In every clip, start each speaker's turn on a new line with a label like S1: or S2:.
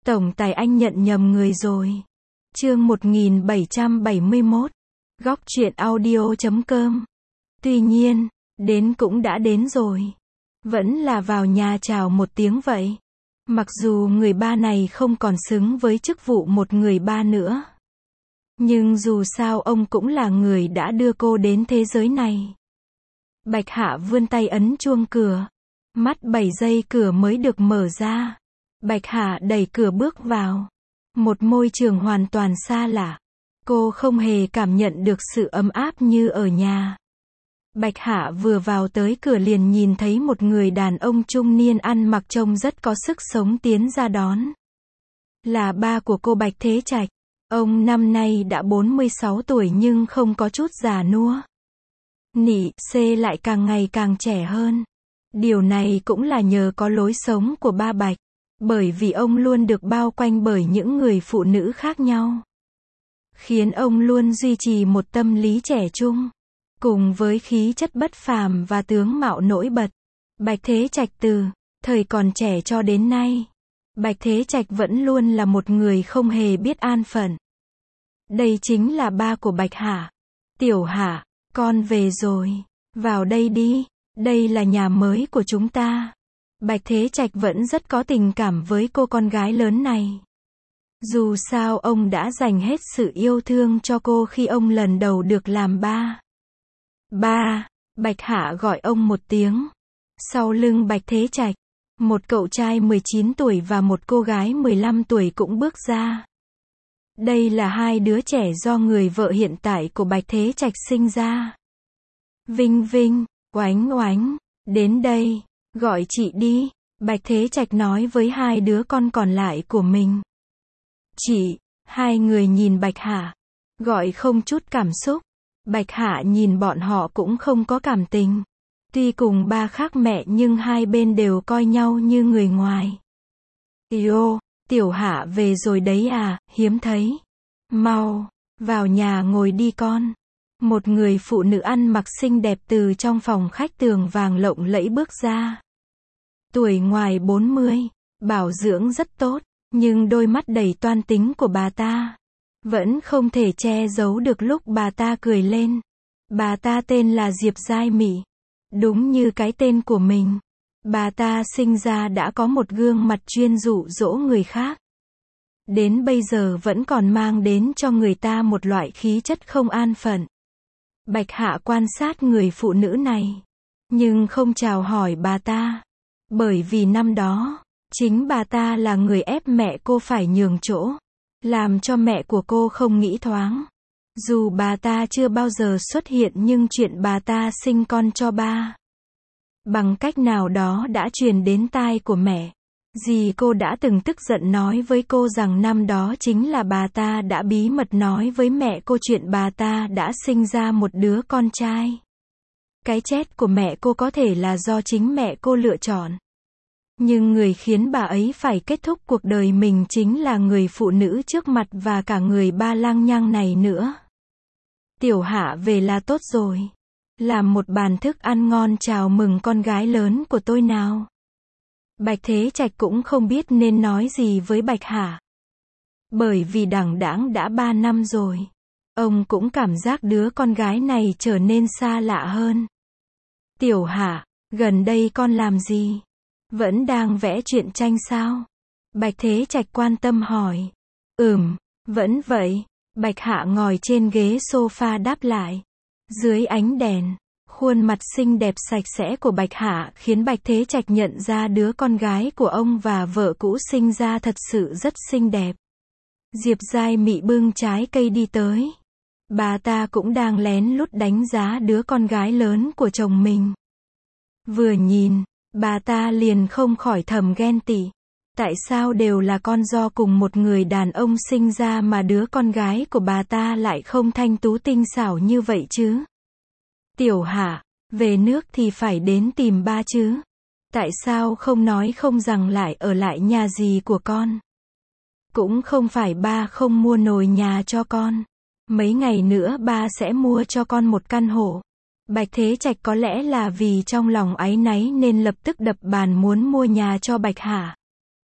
S1: Tổng tài anh nhận nhầm người rồi. Chương 1771. Góc truyện audio.com. Tuy nhiên, đến cũng đã đến rồi. Vẫn là vào nhà chào một tiếng vậy. Mặc dù người ba này không còn xứng với chức vụ một người ba nữa. Nhưng dù sao ông cũng là người đã đưa cô đến thế giới này. Bạch Hạ vươn tay ấn chuông cửa. Mắt 7 giây cửa mới được mở ra. Bạch Hạ đẩy cửa bước vào. Một môi trường hoàn toàn xa lạ. Cô không hề cảm nhận được sự ấm áp như ở nhà. Bạch Hạ vừa vào tới cửa liền nhìn thấy một người đàn ông trung niên ăn mặc trông rất có sức sống tiến ra đón. Là ba của cô Bạch Thế Trạch. Ông năm nay đã 46 tuổi nhưng không có chút già nua. Nị C lại càng ngày càng trẻ hơn. Điều này cũng là nhờ có lối sống của ba Bạch. Bởi vì ông luôn được bao quanh bởi những người phụ nữ khác nhau. Khiến ông luôn duy trì một tâm lý trẻ trung. Cùng với khí chất bất phàm và tướng mạo nổi bật. Bạch Thế Trạch từ thời còn trẻ cho đến nay. Bạch Thế Trạch vẫn luôn là một người không hề biết an phận. Đây chính là ba của Bạch Hạ. Tiểu Hạ, con về rồi. Vào đây đi. Đây là nhà mới của chúng ta. Bạch Thế Trạch vẫn rất có tình cảm với cô con gái lớn này. Dù sao ông đã dành hết sự yêu thương cho cô khi ông lần đầu được làm ba. Ba, Bạch Hạ gọi ông một tiếng. Sau lưng Bạch Thế Trạch, một cậu trai 19 tuổi và một cô gái 15 tuổi cũng bước ra. Đây là hai đứa trẻ do người vợ hiện tại của Bạch Thế Trạch sinh ra. Vinh Vinh, Oánh Oánh, đến đây, gọi chị đi, Bạch Thế Trạch nói với hai đứa con còn lại của mình. Chị, hai người nhìn Bạch Hạ, gọi không chút cảm xúc. Bạch Hạ nhìn bọn họ cũng không có cảm tình. Tuy cùng ba khác mẹ nhưng hai bên đều coi nhau như người ngoài. Yêu, Tiểu Hạ về rồi đấy à, hiếm thấy. Mau, vào nhà ngồi đi con. Một người phụ nữ ăn mặc xinh đẹp từ trong phòng khách tường vàng lộng lẫy bước ra. Tuổi ngoài 40, bảo dưỡng rất tốt, nhưng đôi mắt đầy toan tính của bà ta vẫn không thể che giấu được lúc bà ta cười lên. Bà ta tên là Diệp Giai Mị. Đúng như cái tên của mình. Bà ta sinh ra đã có một gương mặt chuyên dụ dỗ người khác. Đến bây giờ vẫn còn mang đến cho người ta một loại khí chất không an phận. Bạch Hạ quan sát người phụ nữ này, nhưng không chào hỏi bà ta. Bởi vì năm đó, chính bà ta là người ép mẹ cô phải nhường chỗ. Làm cho mẹ của cô không nghĩ thoáng. Dù bà ta chưa bao giờ xuất hiện nhưng chuyện bà ta sinh con cho ba, bằng cách nào đó đã truyền đến tai của mẹ. Dì cô đã từng tức giận nói với cô rằng năm đó chính là bà ta đã bí mật nói với mẹ cô chuyện bà ta đã sinh ra một đứa con trai. Cái chết của mẹ cô có thể là do chính mẹ cô lựa chọn. Nhưng người khiến bà ấy phải kết thúc cuộc đời mình chính là người phụ nữ trước mặt và cả người ba lăng nhăng này nữa. Tiểu Hạ về là tốt rồi. Làm một bàn thức ăn ngon chào mừng con gái lớn của tôi nào. Bạch Thế Trạch cũng không biết nên nói gì với Bạch Hạ. Bởi vì đằng đẵng đã 3 năm rồi. Ông cũng cảm giác đứa con gái này trở nên xa lạ hơn. Tiểu Hạ, gần đây con làm gì? Vẫn đang vẽ truyện tranh sao? Bạch Thế Trạch quan tâm hỏi. Vẫn vậy. Bạch Hạ ngồi trên ghế sofa đáp lại. Dưới ánh đèn, khuôn mặt xinh đẹp sạch sẽ của Bạch Hạ khiến Bạch Thế Trạch nhận ra đứa con gái của ông và vợ cũ sinh ra thật sự rất xinh đẹp. Diệp Giai Mị bưng trái cây đi tới. Bà ta cũng đang lén lút đánh giá đứa con gái lớn của chồng mình. Vừa nhìn, bà ta liền không khỏi thầm ghen tị. Tại sao đều là con do cùng một người đàn ông sinh ra mà đứa con gái của bà ta lại không thanh tú tinh xảo như vậy chứ? Tiểu Hạ, về nước thì phải đến tìm ba chứ? Tại sao không nói không rằng lại ở lại nhà dì của con? Cũng không phải ba không mua nồi nhà cho con. Mấy ngày nữa ba sẽ mua cho con một căn hộ. Bạch Thế Trạch có lẽ là vì trong lòng áy náy nên lập tức đập bàn muốn mua nhà cho Bạch Hạ.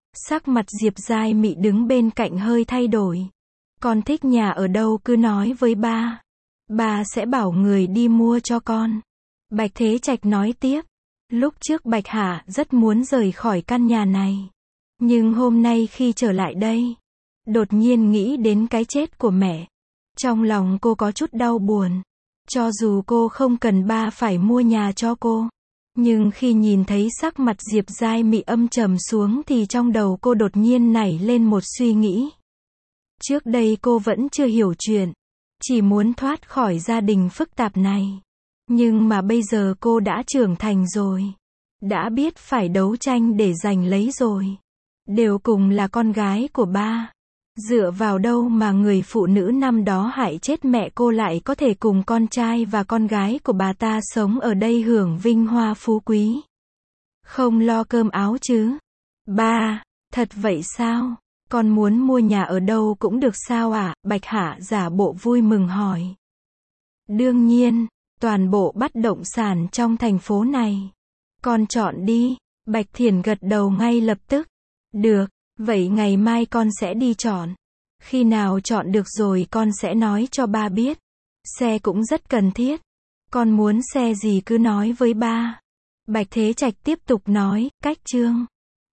S1: Sắc mặt Diệp Giai Mị đứng bên cạnh hơi thay đổi. Con thích nhà ở đâu cứ nói với ba. Ba sẽ bảo người đi mua cho con. Bạch Thế Trạch nói tiếp. Lúc trước Bạch Hà rất muốn rời khỏi căn nhà này. Nhưng hôm nay khi trở lại đây, đột nhiên nghĩ đến cái chết của mẹ. Trong lòng cô có chút đau buồn. Cho dù cô không cần ba phải mua nhà cho cô. Nhưng khi nhìn thấy sắc mặt Diệp Giai Mị âm trầm xuống thì trong đầu cô đột nhiên nảy lên một suy nghĩ. Trước đây cô vẫn chưa hiểu chuyện. Chỉ muốn thoát khỏi gia đình phức tạp này. Nhưng mà bây giờ cô đã trưởng thành rồi. Đã biết phải đấu tranh để giành lấy rồi. Đều cùng là con gái của ba. Dựa vào đâu mà người phụ nữ năm đó hại chết mẹ cô lại có thể cùng con trai và con gái của bà ta sống ở đây hưởng vinh hoa phú quý. Không lo cơm áo chứ. Ba, thật vậy sao? Con muốn mua nhà ở đâu cũng được sao ạ? Bạch Hạ giả bộ vui mừng hỏi. Đương nhiên, toàn bộ bất động sản trong thành phố này. Con chọn đi. Bạch Thiển gật đầu ngay lập tức. Được, vậy ngày mai con sẽ đi chọn. Khi nào chọn được rồi con sẽ nói cho ba biết. Xe cũng rất cần thiết. Con muốn xe gì cứ nói với ba. Bạch Thế Trạch tiếp tục nói, cách chương.